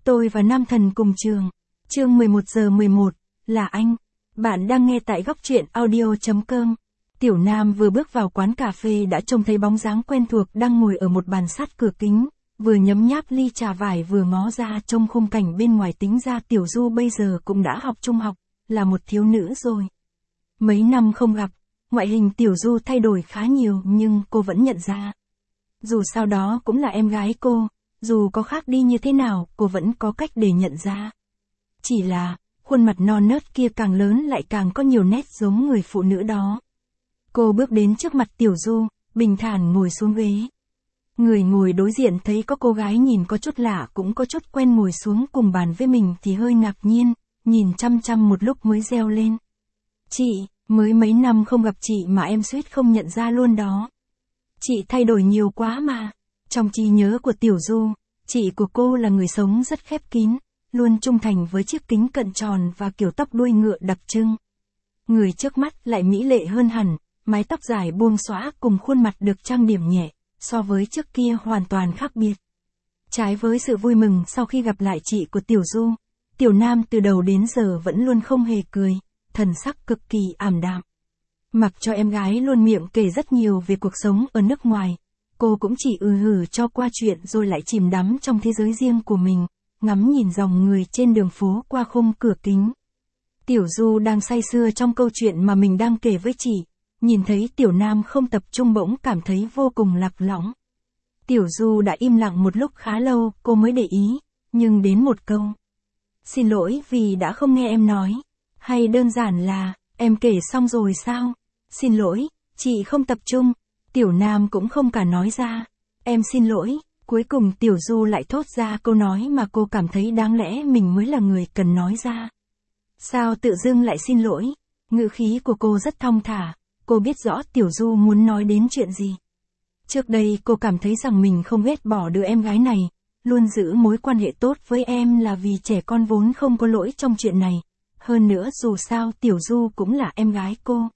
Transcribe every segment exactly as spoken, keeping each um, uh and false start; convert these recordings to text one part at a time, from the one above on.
Tôi và Nam Thần cùng trường. Chương mười một giờ mười một, là anh. Bạn đang nghe tại góc truyện audio chấm com. Tiểu Nam vừa bước vào quán cà phê đã trông thấy bóng dáng quen thuộc đang ngồi ở một bàn sát cửa kính, vừa nhấm nháp ly trà vải vừa ngó ra trong khung cảnh bên ngoài. Tính ra Tiểu Du bây giờ cũng đã học trung học, là một thiếu nữ rồi. Mấy năm không gặp, ngoại hình Tiểu Du thay đổi khá nhiều nhưng cô vẫn nhận ra. Dù sao đó cũng là em gái cô, dù có khác đi như thế nào, cô vẫn có cách để nhận ra. Chỉ là, khuôn mặt non nớt kia càng lớn lại càng có nhiều nét giống người phụ nữ đó. Cô bước đến trước mặt Tiểu Du, bình thản ngồi xuống ghế. Người ngồi đối diện thấy có cô gái nhìn có chút lạ cũng có chút quen ngồi xuống cùng bàn với mình thì hơi ngạc nhiên, nhìn chăm chăm một lúc mới reo lên. Chị, mới mấy năm không gặp chị mà em suýt không nhận ra luôn đó. Chị thay đổi nhiều quá mà. Trong trí nhớ của Tiểu Du, chị của cô là người sống rất khép kín, luôn trung thành với chiếc kính cận tròn và kiểu tóc đuôi ngựa đặc trưng. Người trước mắt lại mỹ lệ hơn hẳn, mái tóc dài buông xõa cùng khuôn mặt được trang điểm nhẹ, so với trước kia hoàn toàn khác biệt. Trái với sự vui mừng sau khi gặp lại chị của Tiểu Du, Tiểu Nam từ đầu đến giờ vẫn luôn không hề cười, thần sắc cực kỳ ảm đạm. Mặc cho em gái luôn miệng kể rất nhiều về cuộc sống ở nước ngoài, cô cũng chỉ ừ hử cho qua chuyện rồi lại chìm đắm trong thế giới riêng của mình, ngắm nhìn dòng người trên đường phố qua khung cửa kính. Tiểu Du đang say sưa trong câu chuyện mà mình đang kể với chị, nhìn thấy Tiểu Nam không tập trung bỗng cảm thấy vô cùng lạc lõng. Tiểu Du đã im lặng một lúc khá lâu, cô mới để ý, nhưng đến một câu. Xin lỗi vì đã không nghe em nói, hay đơn giản là, em kể xong rồi sao? Xin lỗi, chị không tập trung. Tiểu Nam cũng không cả nói ra. Em xin lỗi. Cuối cùng Tiểu Du lại thốt ra câu nói mà cô cảm thấy đáng lẽ mình mới là người cần nói ra. Sao tự dưng lại xin lỗi? Ngữ khí của cô rất thong thả. Cô biết rõ Tiểu Du muốn nói đến chuyện gì. Trước đây cô cảm thấy rằng mình không ghét bỏ đứa em gái này, luôn giữ mối quan hệ tốt với em là vì trẻ con vốn không có lỗi trong chuyện này. Hơn nữa dù sao Tiểu Du cũng là em gái cô.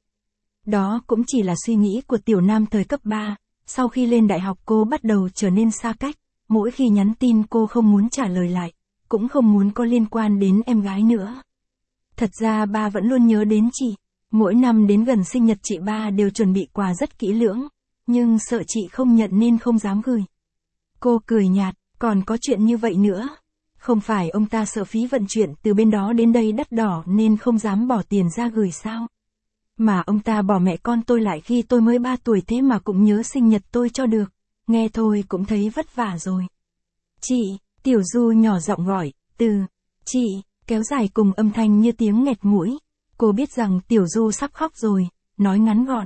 Đó cũng chỉ là suy nghĩ của Tiểu Nam thời cấp ba, sau khi lên đại học cô bắt đầu trở nên xa cách, mỗi khi nhắn tin cô không muốn trả lời lại, cũng không muốn có liên quan đến em gái nữa. Thật ra ba vẫn luôn nhớ đến chị, mỗi năm đến gần sinh nhật chị ba đều chuẩn bị quà rất kỹ lưỡng, nhưng sợ chị không nhận nên không dám gửi. Cô cười nhạt, còn có chuyện như vậy nữa. Không phải ông ta sợ phí vận chuyển từ bên đó đến đây đắt đỏ nên không dám bỏ tiền ra gửi sao? Mà ông ta bỏ mẹ con tôi lại khi tôi mới ba tuổi thế mà cũng nhớ sinh nhật tôi cho được. Nghe thôi cũng thấy vất vả rồi. Chị, Tiểu Du nhỏ giọng gọi, từ, chị, kéo dài cùng âm thanh như tiếng nghẹt mũi. Cô biết rằng Tiểu Du sắp khóc rồi, nói ngắn gọn.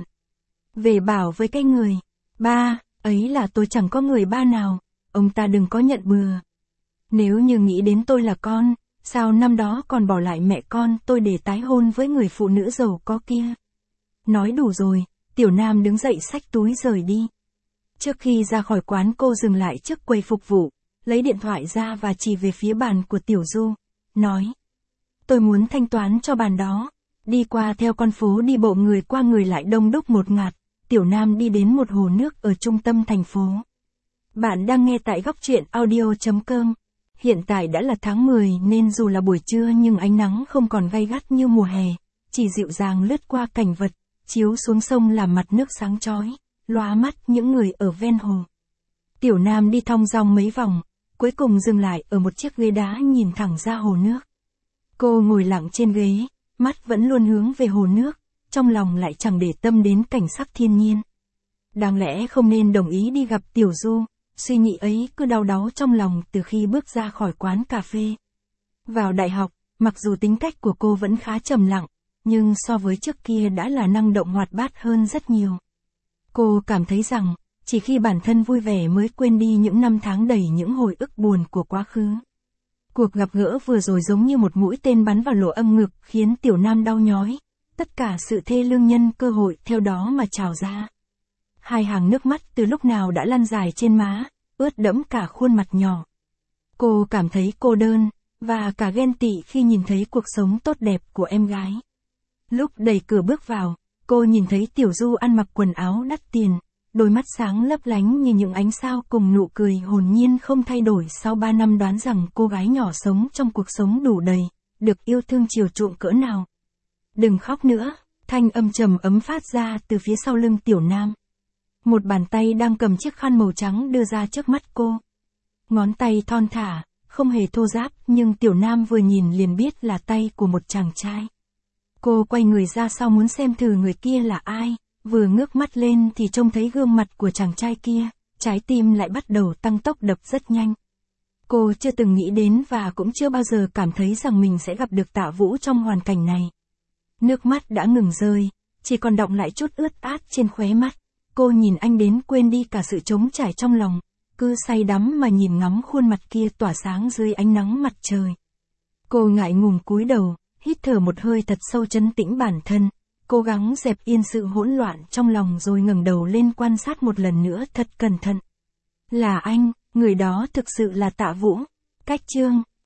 Về bảo với cái người, ba, ấy là tôi chẳng có người ba nào, ông ta đừng có nhận bừa. Nếu như nghĩ đến tôi là con, sao năm đó còn bỏ lại mẹ con tôi để tái hôn với người phụ nữ giàu có kia. Nói đủ rồi, Tiểu Nam đứng dậy xách túi rời đi. Trước khi ra khỏi quán cô dừng lại trước quầy phục vụ, lấy điện thoại ra và chỉ về phía bàn của Tiểu Du, nói. Tôi muốn thanh toán cho bàn đó. Đi qua theo con phố đi bộ người qua người lại đông đúc một ngạt, Tiểu Nam đi đến một hồ nước ở trung tâm thành phố. Bạn đang nghe tại góc truyện audio chấm com. Hiện tại đã là tháng mười nên dù là buổi trưa nhưng ánh nắng không còn gay gắt như mùa hè, chỉ dịu dàng lướt qua cảnh vật, chiếu xuống sông làm mặt nước sáng chói, lóa mắt những người ở ven hồ. Tiểu Nam đi thong dong mấy vòng, cuối cùng dừng lại ở một chiếc ghế đá nhìn thẳng ra hồ nước. Cô ngồi lặng trên ghế, mắt vẫn luôn hướng về hồ nước, trong lòng lại chẳng để tâm đến cảnh sắc thiên nhiên. Đáng lẽ không nên đồng ý đi gặp Tiểu Du, suy nghĩ ấy cứ đau đáu trong lòng từ khi bước ra khỏi quán cà phê. Vào đại học, mặc dù tính cách của cô vẫn khá trầm lặng, nhưng so với trước kia đã là năng động hoạt bát hơn rất nhiều. Cô cảm thấy rằng, chỉ khi bản thân vui vẻ mới quên đi những năm tháng đầy những hồi ức buồn của quá khứ. Cuộc gặp gỡ vừa rồi giống như một mũi tên bắn vào lỗ âm ngực khiến Tiểu Nam đau nhói, tất cả sự thê lương nhân cơ hội theo đó mà trào ra. Hai hàng nước mắt từ lúc nào đã lăn dài trên má, ướt đẫm cả khuôn mặt nhỏ. Cô cảm thấy cô đơn, và cả ghen tị khi nhìn thấy cuộc sống tốt đẹp của em gái. Lúc đẩy cửa bước vào, cô nhìn thấy Tiểu Du ăn mặc quần áo đắt tiền, đôi mắt sáng lấp lánh như những ánh sao cùng nụ cười hồn nhiên không thay đổi sau ba năm đoán rằng cô gái nhỏ sống trong cuộc sống đủ đầy, được yêu thương chiều chuộng cỡ nào. Đừng khóc nữa, thanh âm trầm ấm phát ra từ phía sau lưng Tiểu Nam. Một bàn tay đang cầm chiếc khăn màu trắng đưa ra trước mắt cô. Ngón tay thon thả, không hề thô ráp, nhưng Tiểu Nam vừa nhìn liền biết là tay của một chàng trai. Cô quay người ra sau muốn xem thử người kia là ai, vừa ngước mắt lên thì trông thấy gương mặt của chàng trai kia, trái tim lại bắt đầu tăng tốc đập rất nhanh. Cô chưa từng nghĩ đến và cũng chưa bao giờ cảm thấy rằng mình sẽ gặp được Tạ Vũ trong hoàn cảnh này. Nước mắt đã ngừng rơi, chỉ còn đọng lại chút ướt át trên khóe mắt. Cô nhìn anh đến quên đi cả sự trống trải trong lòng, cứ say đắm mà nhìn ngắm khuôn mặt kia tỏa sáng dưới ánh nắng mặt trời. Cô ngại ngùng cúi đầu, hít thở một hơi thật sâu trấn tĩnh bản thân, cố gắng dẹp yên sự hỗn loạn trong lòng rồi ngẩng đầu lên quan sát một lần nữa thật cẩn thận. Là anh, người đó thực sự là Tạ Vũ. Cách chương